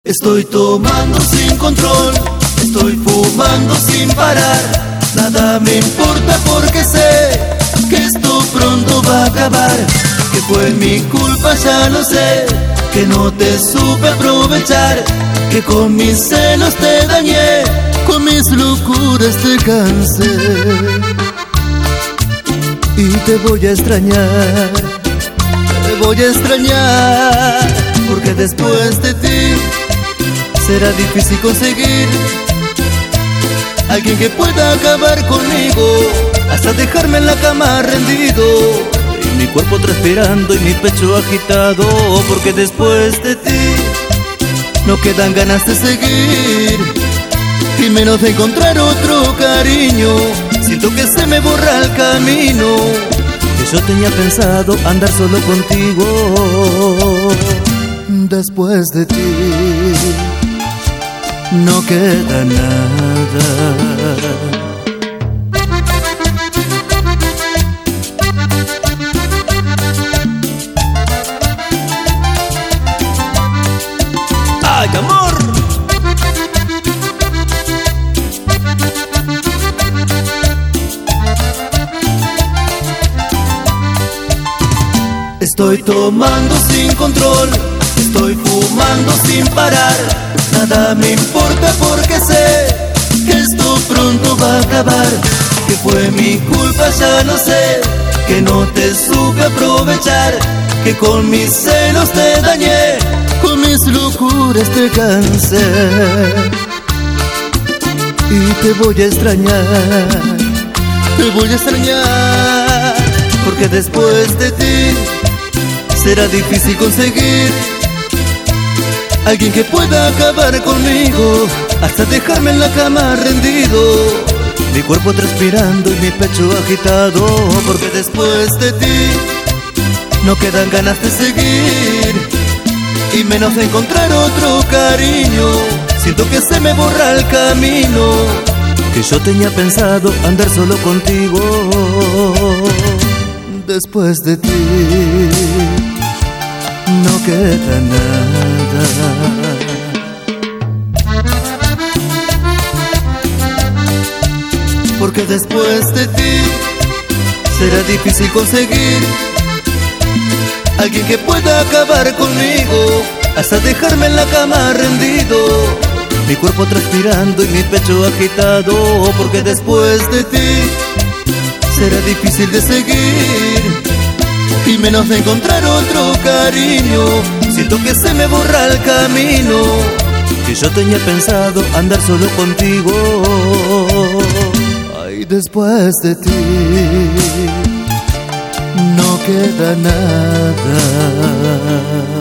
Estoy tomando sin control, estoy fumando sin parar. Nada me importa porque sé que esto pronto va a acabar. Que fue mi culpa, ya lo sé, que no te supe aprovechar, que con mis celos te dañé, con mis locuras te cansé. Y te voy a extrañar, porque después de ti será difícil conseguir alguien que pueda acabar conmigo, hasta dejarme en la cama rendido, y mi cuerpo transpirando y mi pecho agitado, porque después de ti no quedan ganas de seguir, y menos de encontrar otro cariño. Siento que se me borra el camino, que yo tenía pensado andar solo contigo. Después de ti no queda nada. ¡Ay, amor! Estoy tomando sin control, estoy fumando sin parar. Nada me importa porque sé que esto pronto va a acabar. Que fue mi culpa, ya lo sé, que no te supe aprovechar, que con mis celos te dañé, con mis locuras te cansé. Y te voy a extrañar, porque después de ti será difícil conseguir alguien que pueda acabar conmigo, hasta dejarme en la cama rendido, mi cuerpo transpirando y mi pecho agitado, porque después de ti no quedan ganas de seguir, y menos de encontrar otro cariño. Siento que se me borra el camino, que yo tenía pensado andar solo contigo. Después de ti no queda nada. Porque después de ti será difícil conseguir alguien que pueda acabar conmigo, hasta dejarme en la cama rendido, mi cuerpo transpirando y mi pecho agitado, porque después de ti será difícil de seguir, y menos de encontrar otro cariño. Siento que se me borra el camino, que yo tenía pensado andar solo contigo. Ay, después de ti no queda nada.